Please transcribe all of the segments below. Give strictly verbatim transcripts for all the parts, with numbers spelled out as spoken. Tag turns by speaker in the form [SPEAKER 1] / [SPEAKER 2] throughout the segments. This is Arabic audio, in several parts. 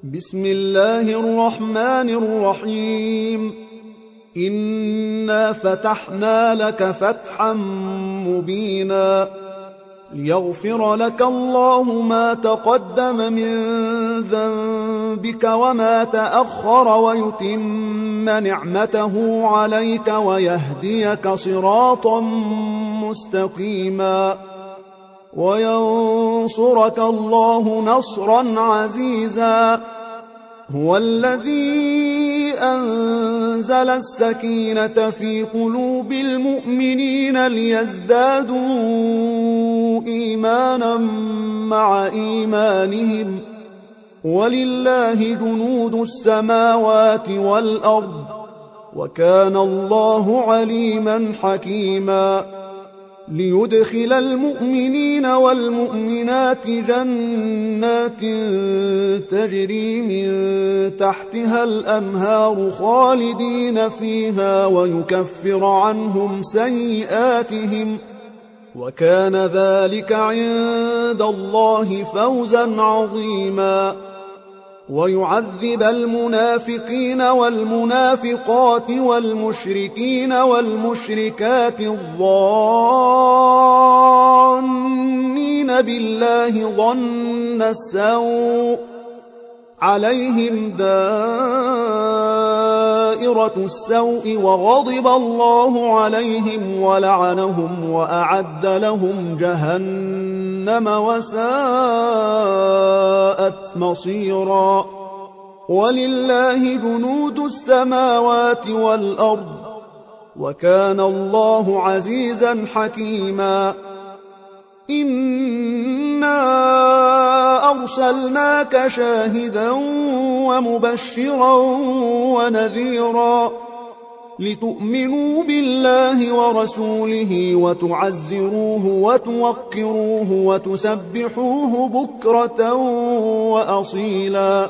[SPEAKER 1] بسم الله الرحمن الرحيم إنا فتحنا لك فتحا مبينا ليغفر لك الله ما تقدم من ذنبك وما تأخر ويتم نعمته عليك ويهديك صراطا مستقيما وينصرك الله نصرا عزيزا هو الذي أنزل السكينة في قلوب المؤمنين ليزدادوا إيمانا مع إيمانهم ولله جنود السماوات والأرض وكان الله عليما حكيما ليدخل المؤمنين والمؤمنات جنات تجري من تحتها الأنهار خالدين فيها ويكفر عنهم سيئاتهم وكان ذلك عند الله فوزا عظيما ويعذب المنافقين والمنافقات والمشركين والمشركات الظانين بالله ظن السوء عليهم دائرة السوء وغضب الله عليهم ولعنهم وأعد لهم جهنم وساءت مصيرا ولله جنود السماوات والأرض وكان الله عزيزا حكيما إنا أرسلناك شاهدا ومبشرا ونذيرا لتؤمنوا بالله ورسوله وتعزروه وتوقروه وتسبحوه بكرة وأصيلا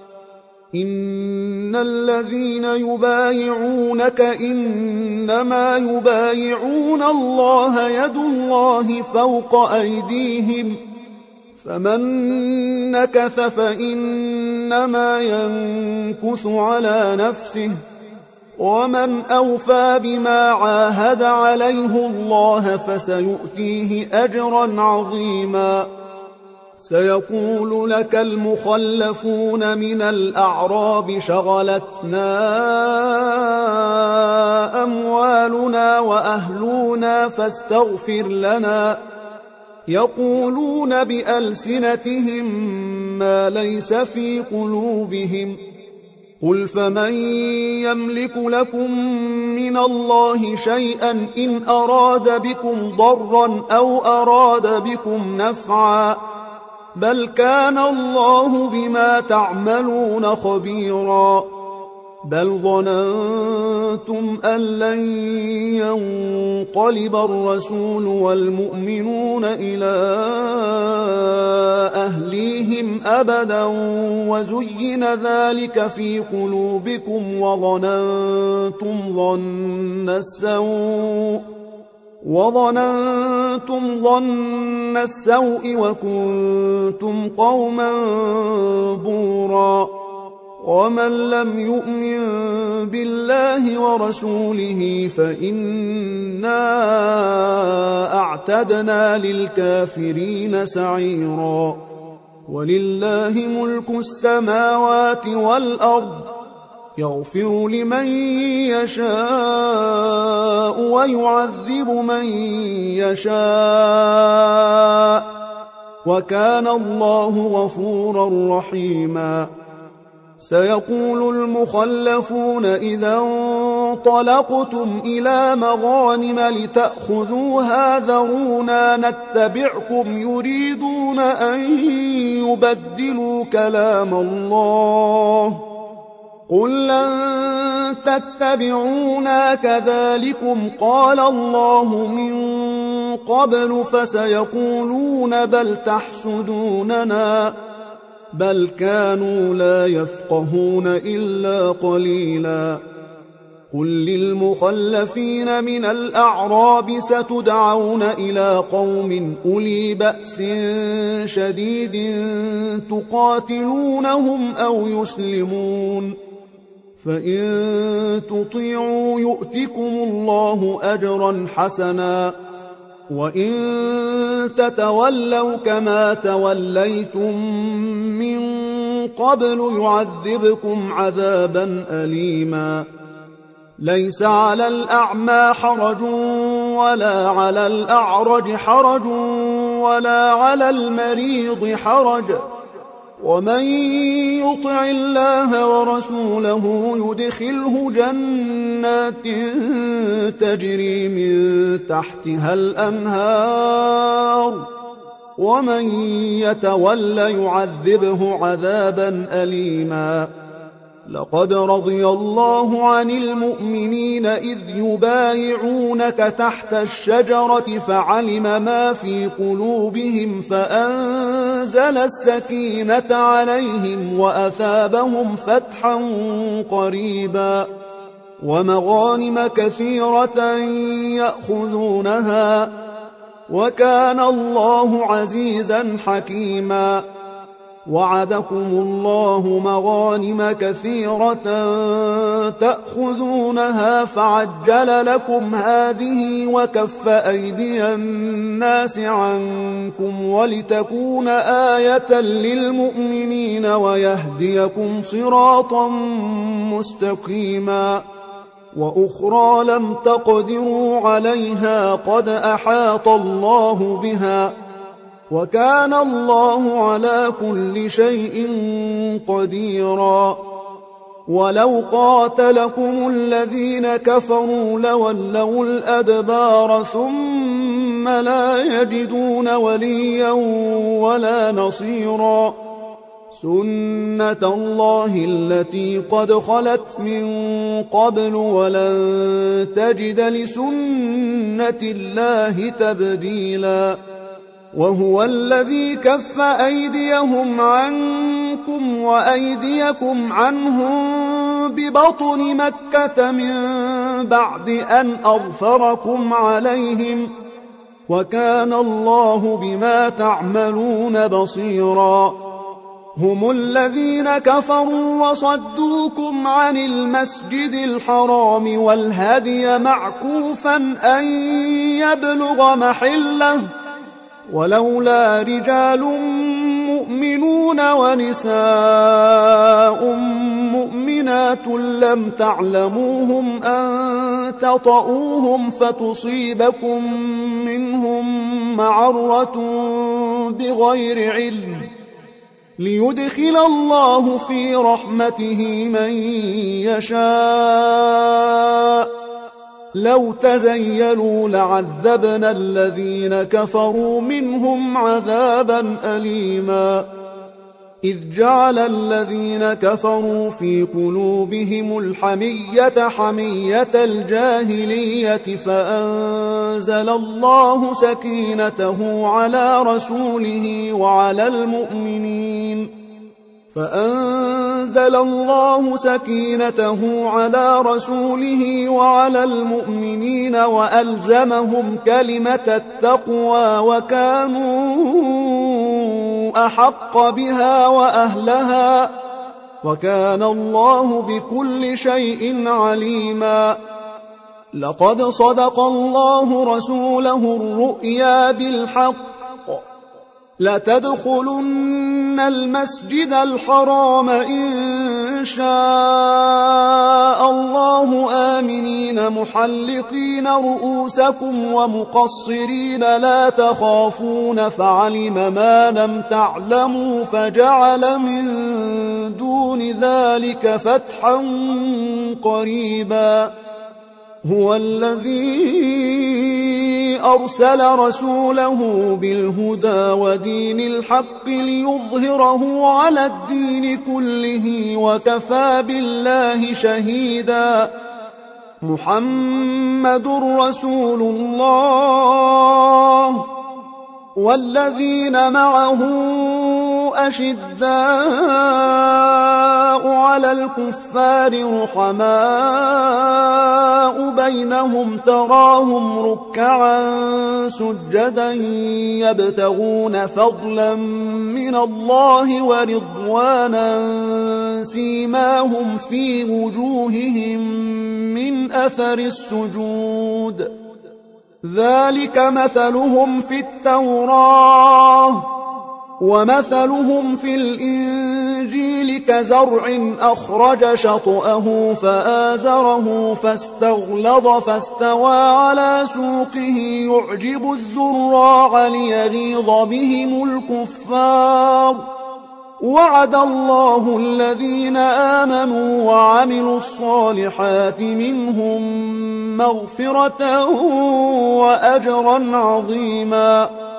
[SPEAKER 1] إن الذين يبايعونك إنما يبايعون الله يد الله فوق أيديهم فمن نكث فإنما ينكث على نفسه ومن أوفى بما عاهد عليه الله فسيؤتيه أجرا عظيما سيقول لك المخلفون من الأعراب شغلتنا أموالنا وأهلنا فاستغفر لنا يقولون بألسنتهم ما ليس في قلوبهم قل فمن يملك لكم من الله شيئا إن أراد بكم ضرا أو أراد بكم نفعا بل كان الله بما تعملون خبيرا بل ظننتم أن لن ينقلب الرسول والمؤمنون إلى أهليهم أبدا وزين ذلك في قلوبكم وظننتم ظن السوء وظننتم ظن السوء وكنتم قوما بورا ومن لم يؤمن بالله ورسوله فإنا أعتدنا للكافرين سعيرا ولله ملك السماوات والأرض يغفر لمن يشاء ويعذب من يشاء وكان الله غفورا رحيما سيقول المخلفون إذا انطلقتم إلى مغانم لتأخذوها ذرونا نتبعكم يريدون أن يبدلوا كلام الله قل لن تتبعونا كذلكم قال الله من قبل فسيقولون بل تحسدوننا بل كانوا لا يفقهون إلا قليلا قل للمخلفين من الأعراب ستدعون إلى قوم أولي بأس شديد تقاتلونهم أو يسلمون فإن تطيعوا يؤتكم الله أجرا حسنا وإن تتولوا كما توليتم من قبل يعذبكم عذابا أليما ليس على الأعمى حرج ولا على الأعرج حرج ولا على المريض حرج ومن يطع الله ورسوله يدخله جنات تجري من تحتها الأنهار ومن يتولى يعذبه عذابا أليما لقد رضي الله عن المؤمنين إذ يبايعونك تحت الشجرة فعلم ما في قلوبهم فأنزل السكينة عليهم وأثابهم فتحا قريبا ومغانم كثيرة يأخذونها وكان الله عزيزا حكيما وعدكم الله مغانم كثيرة تأخذونها فعجل لكم هذه وكف أيدي الناس عنكم ولتكون آية للمؤمنين ويهديكم صراطا مستقيما وأخرى لم تقدروا عليها قد أحاط الله بها وكان الله على كل شيء قديرا ولو قاتلكم الذين كفروا لولوا الأدبار ثم لا يجدون وليا ولا نصيرا سنة الله التي قد خلت من قبل ولن تجد لسنة الله تبديلا وهو الذي كف أيديهم عنكم وأيديكم عنهم ببطن مكة من بعد أن أظفركم عليهم وكان الله بما تعملون بصيرا هم الذين كفروا وصدوكم عن المسجد الحرام والهدي معكوفا أن يبلغ محله ولولا رجال مؤمنون ونساء مؤمنات لم تعلموهم أن تطؤوهم فتصيبكم منهم معرة بغير علم ليدخل الله في رحمته من يشاء لو تزيلوا لعذبنا الذين كفروا منهم عذابا أليما إذ جعل الذين كفروا في قلوبهم الحمية حمية الجاهلية فأنزل الله سكينته على رسوله وعلى المؤمنين فأنزل الله سكينته على رسوله وعلى المؤمنين وألزمهم كلمة التقوى وكانوا أحق بها وأهلها وكان الله بكل شيء عليما لقد صدق الله رسوله الرؤيا بالحق لتدخلن المسجد الحرام إن شاء الله آمنين محلقين رؤوسكم ومقصرين لا تخافون فعلم ما لم تعلموا فجعل من دون ذلك فتحا قريبا هو الذي أرسل رسوله بالهدى ودين الحق ليظهره على الدين كله وكفى بالله شهيدا محمد رسول الله والذين معه أشداء على على الكفار رحماء بينهم تراهم ركعا سجدا يبتغون فضلا من الله ورضوانا سيماهم في وجوههم من أثر السجود ذلك مثلهم في التوراة ومثلهم في الإنجيل كزرع أخرج شطأه فآزره فاستغلظ فاستوى على سوقه يعجب الزراع ليغيظ بهم الكفار وعد الله الذين آمنوا وعملوا الصالحات منهم مغفرة وأجرا عظيما